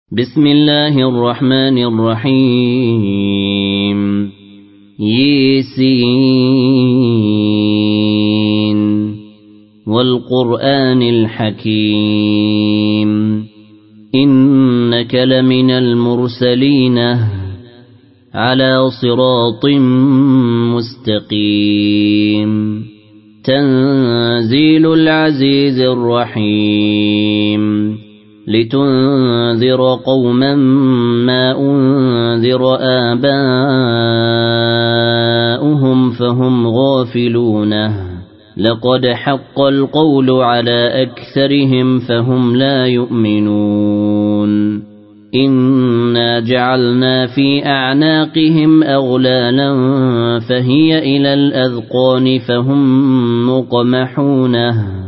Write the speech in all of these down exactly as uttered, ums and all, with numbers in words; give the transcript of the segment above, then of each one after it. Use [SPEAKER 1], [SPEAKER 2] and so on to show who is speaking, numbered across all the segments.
[SPEAKER 1] بسم الله الرحمن الرحيم ياسين والقرآن الحكيم إنك لمن المرسلين على صراط مستقيم تنزيل العزيز الرحيم لتنذر قوما ما أنذر آباؤهم فهم غافلون لقد حق القول على أكثرهم فهم لا يؤمنون إنا جعلنا في أعناقهم أغلالا فهي إلى الأذقان فهم مقمحون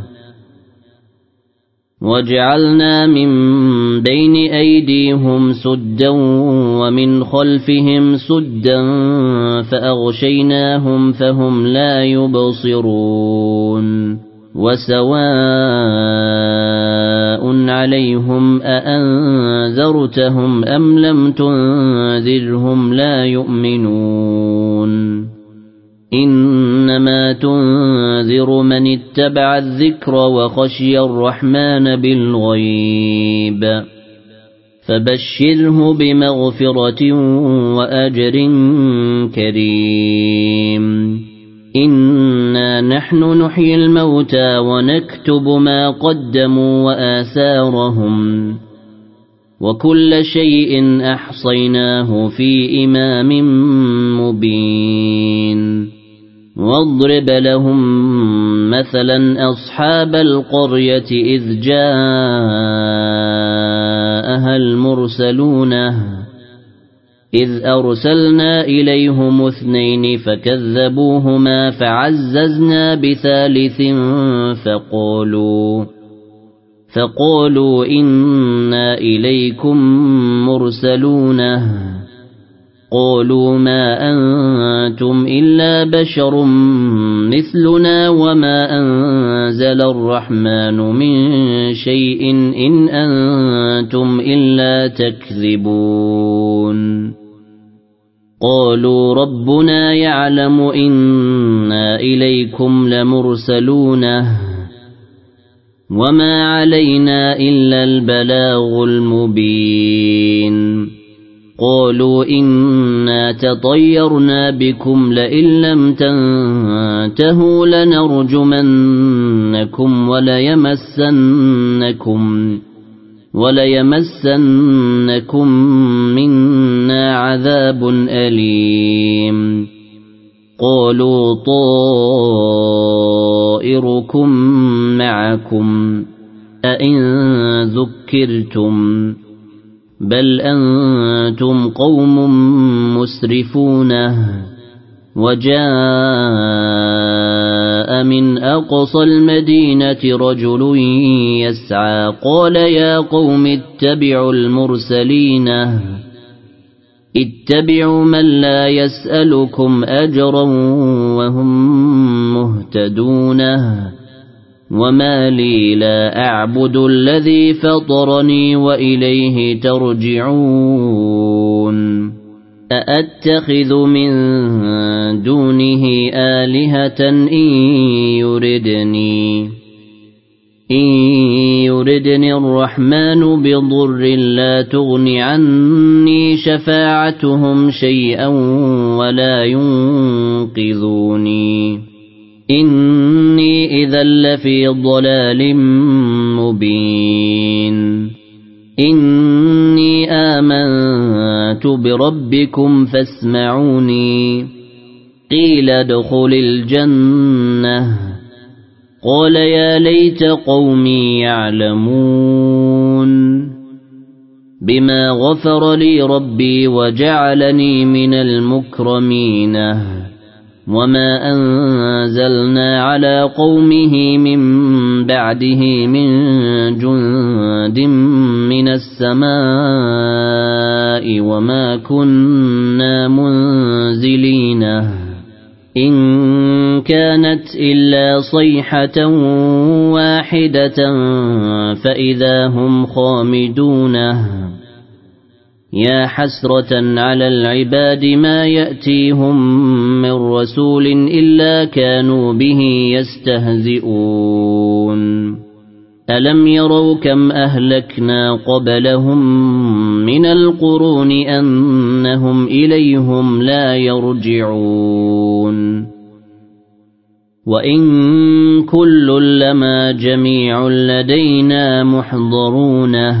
[SPEAKER 1] وجعلنا من بين أيديهم سدا ومن خلفهم سدا فأغشيناهم فهم لا يبصرون وسواء عليهم أأنذرتهم أم لم تنذرهم لا يؤمنون إنما تنذر من اتبع الذكر وخشي الرحمن بالغيب فبشره بمغفرة وأجر كريم إنا نحن نحيي الموتى ونكتب ما قدموا وآثارهم وكل شيء أحصيناه في إمام مبين واضرب لهم مثلا أصحاب القرية إذ جاءها المرسلون إذ أرسلنا إليهم اثنين فكذبوهما فعززنا بثالث فقالوا فقالوا إنا إليكم مرسلون قالوا ما أنتم إلا بشر مثلنا وما أنزل الرحمن من شيء إن أنتم إلا تكذبون قالوا ربنا يعلم إنا إليكم لمرسلون وما علينا إلا البلاغ المبين قالوا إنا تطيرنا بكم لئن لم تنتهوا لنرجمنكم وليمسنكم وليمسنكم منا عذاب أليم قالوا طائركم معكم أئن ذكرتم بل أنتم قوم مسرفون وجاء من أقصى المدينة رجل يسعى قال يا قوم اتبعوا المرسلين اتبعوا من لا يسألكم أجرا وهم مهتدون وما لي لا أعبد الذي فطرني وإليه ترجعون أأتخذ من دونه آلهة إن يردني إن يردني الرحمن بضر لا تغن عني شفاعتهم شيئا ولا ينقذوني إني إذا لفي ضلال مبين إني آمنت بربكم فاسمعوني قيل ادخل الجنة قال يا ليت قومي يعلمون بما غفر لي ربي وجعلني من المكرمين وما أنزلنا على قومه من بعده من جند من السماء وما كنا منزلين إن كانت إلا صيحة واحدة فإذا هم خامدون يا حسرة على العباد ما يأتيهم من رسول إلا كانوا به يستهزئون ألم يروا كم أهلكنا قبلهم من القرون أنهم إليهم لا يرجعون وإن كل لما جميع لدينا محضرونه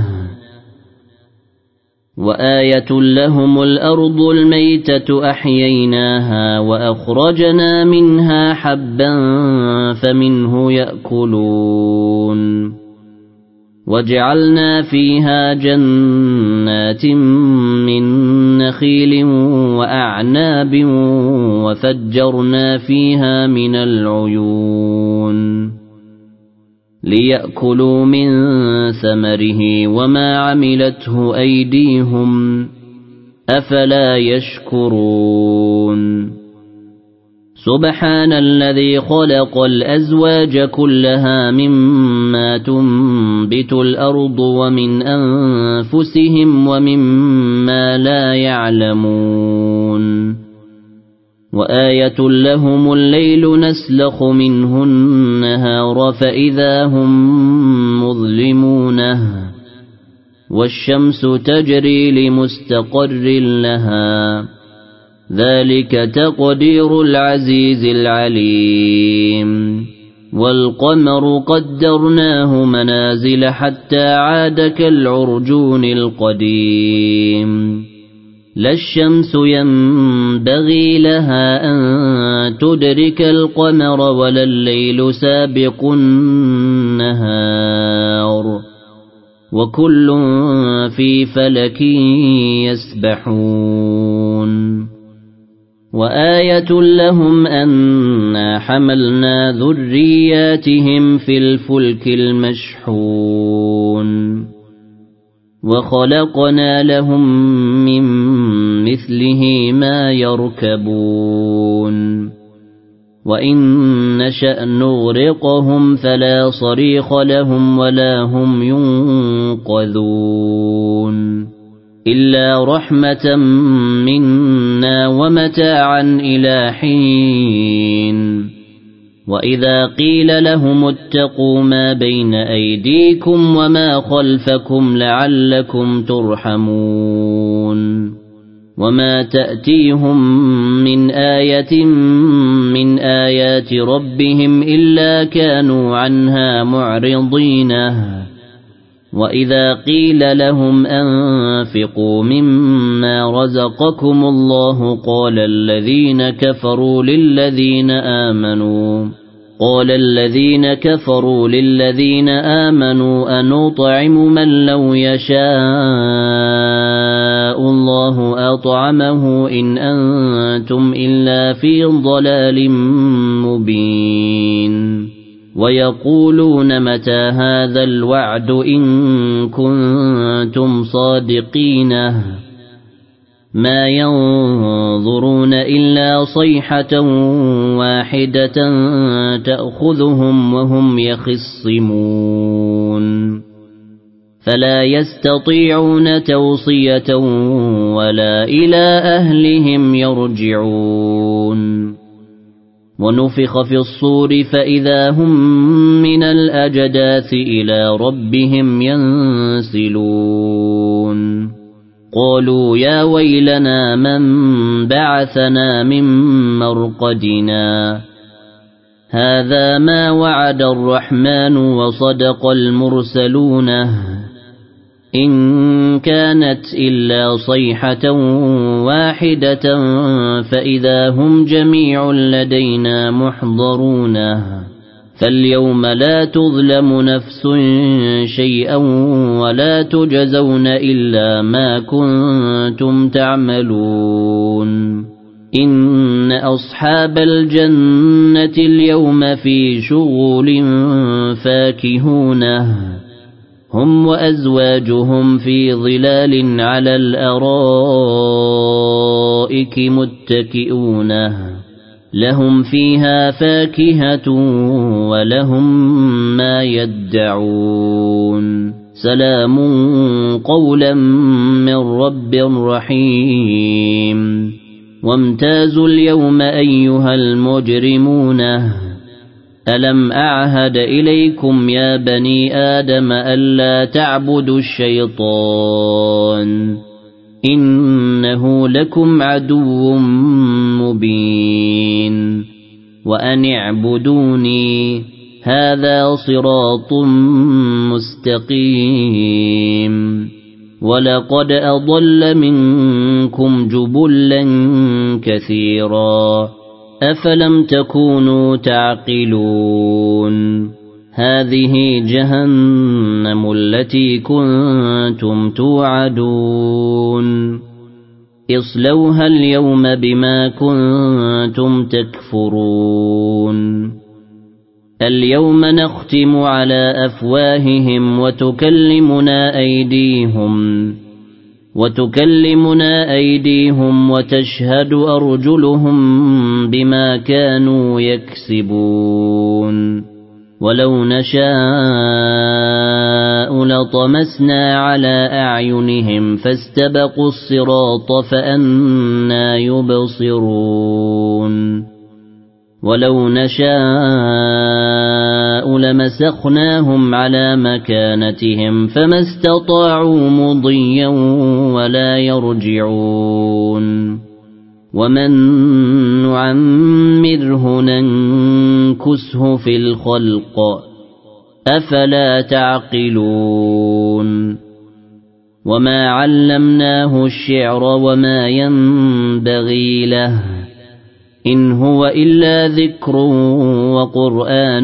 [SPEAKER 1] وآية لهم الأرض الميتة أحييناها وأخرجنا منها حبا فمنه يأكلون وجعلنا فيها جنات من نخيل وأعناب وفجرنا فيها من العيون ليأكلوا من ثمره وما عملته أيديهم أفلا يشكرون سبحان الذي خلق الأزواج كلها مما تنبت الأرض ومن أنفسهم ومما لا يعلمون وآية لهم الليل نسلخ منه النهار فإذا هم مظلمونه والشمس تجري لمستقر لها ذلك تقدير العزيز العليم والقمر قدرناه منازل حتى عاد كالعرجون القديم لا الشمس ينبغي لها أن تدرك القمر ولا الليل سابق النهار وكل في فلك يسبحون وآية لهم أنا حملنا ذرياتهم في الفلك المشحون وخلقنا لهم من مثله ما يركبون وإن نشأ نغرقهم فلا صريخ لهم ولا هم ينقذون إلا رحمة منا ومتاعا إلى حين وإذا قيل لهم اتقوا ما بين أيديكم وما خلفكم لعلكم ترحمون وما تأتيهم من آية من آيات ربهم إلا كانوا عنها معرضين وإذا قيل لهم أنفقوا مما رزقكم الله قال الذين كفروا للذين آمنوا قال الذين كفروا للذين آمنوا أنطعم من لو يشاء الله أطعمه إن أنتم إلا في ضلال مبين ويقولون متى هذا الوعد إن كنتم صادقين ما ينظرون إلا صيحة واحدة تأخذهم وهم يخصمون فلا يستطيعون توصية ولا إلى أهلهم يرجعون ونفخ في الصور فإذا هم من الأجداث إلى ربهم ينسلون قالوا يا ويلنا من بعثنا من مرقدنا هذا ما وعد الرحمن وصدق المرسلون إن كانت إلا صيحة واحدة فإذا هم جميع لدينا محضرون فاليوم لا تظلم نفس شيئا ولا تجزون إلا ما كنتم تعملون إن أصحاب الجنة اليوم في شغل فاكهون هم وأزواجهم في ظلال على الأرائك متكئون لهم فيها فاكهة ولهم ما يدعون سلام قولا من رب رحيم وامتازوا اليوم أيها المجرمون ألم أعهد إليكم يا بني آدم ألا تعبدوا الشيطان إنه لكم عدو مبين وأن اعبدوني هذا صراط مستقيم ولقد أضل منكم جبلا كثيرا أفلم تكونوا تعقلون هذه جهنم التي كنتم توعدون اصلوها اليوم بما كنتم تكفرون اليوم نختم على أفواههم وتكلمنا أيديهم وتكلمنا أيديهم وتشهد أرجلهم بما كانوا يكسبون ولو نشاء لطمسنا على أعينهم فاستبقوا الصراط فأنى يبصرون ولو نشاء لمسخناهم على مكانتهم فما استطاعوا مضيا ولا يرجعون ومن نعمره ننكسه في الخلق أفلا تعقلون وما علمناه الشعر وما ينبغي له إن هو إلا ذكر وقرآن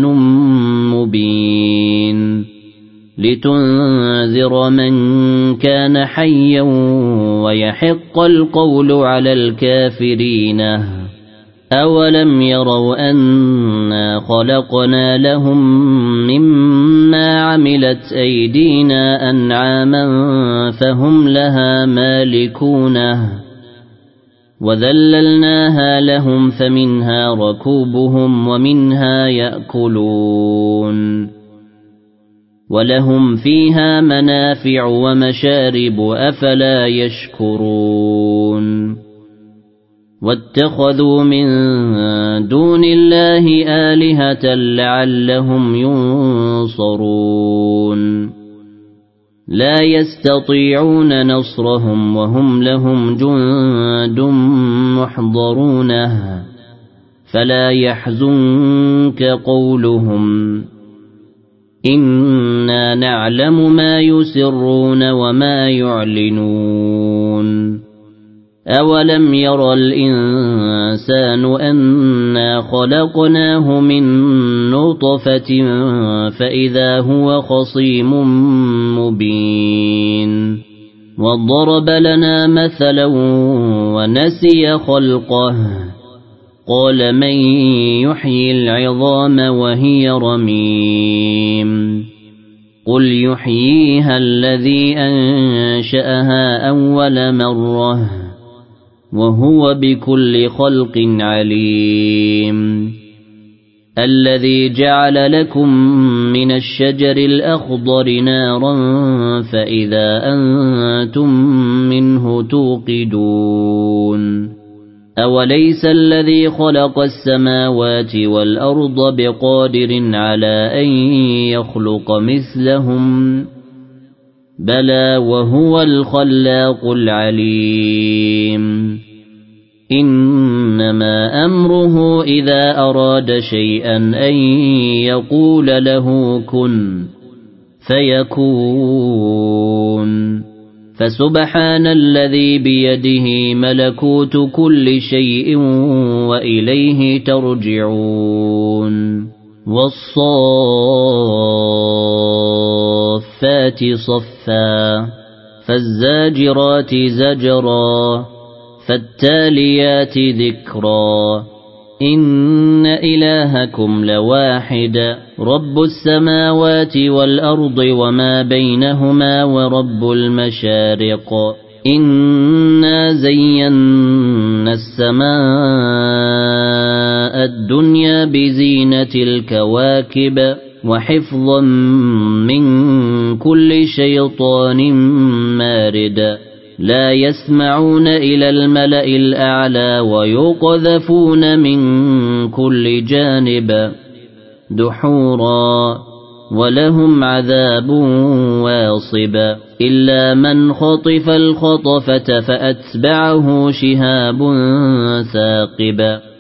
[SPEAKER 1] مبين لتنذر من كان حيا ويحق القول على الكافرين أولم يروا أنا خلقنا لهم مما عملت أيدينا أنعاما فهم لها مالكونه وذللناها لهم فمنها ركوبهم ومنها يأكلون ولهم فيها منافع ومشارب أفلا يشكرون واتخذوا من دون الله آلهة لعلهم ينصرون لا يستطيعون نصرهم وهم لهم جند محضرونه فلا يحزنك قولهم إنا نعلم ما يسرون وما يعلنون أولم يرى الإنسان أنا خلقناه من نطفة فإذا هو خصيم مبين وضرب لنا مثلا ونسي خلقه قال من يحيي العظام وهي رميم قل يحييها الذي أنشأها أول مرة وهو بكل خلق عليم الذي جعل لكم من الشجر الأخضر نارا فإذا أنتم منه توقدون أوليس الذي خلق السماوات والأرض بقادر على أن يخلق مثلهم بلى وهو الخلاق العليم إنما أمره إذا أراد شيئا أن يقول له كن فيكون فسبحان الذي بيده ملكوت كل شيء وإليه ترجعون والصافات صفا فالزاجرات زجرا فالتاليات ذكرا إن إلهكم لواحد رب السماوات والأرض وما بينهما ورب المشارق إنا زينا السماء الدنيا بزينة الكواكب وحفظا من كل شيطان مارد لا يسمعون إلى الملأ الأعلى ويقذفون من كل جانب دحورا ولهم عذاب واصب إلا من خطف الخطفة فأتبعه شهاب ثاقب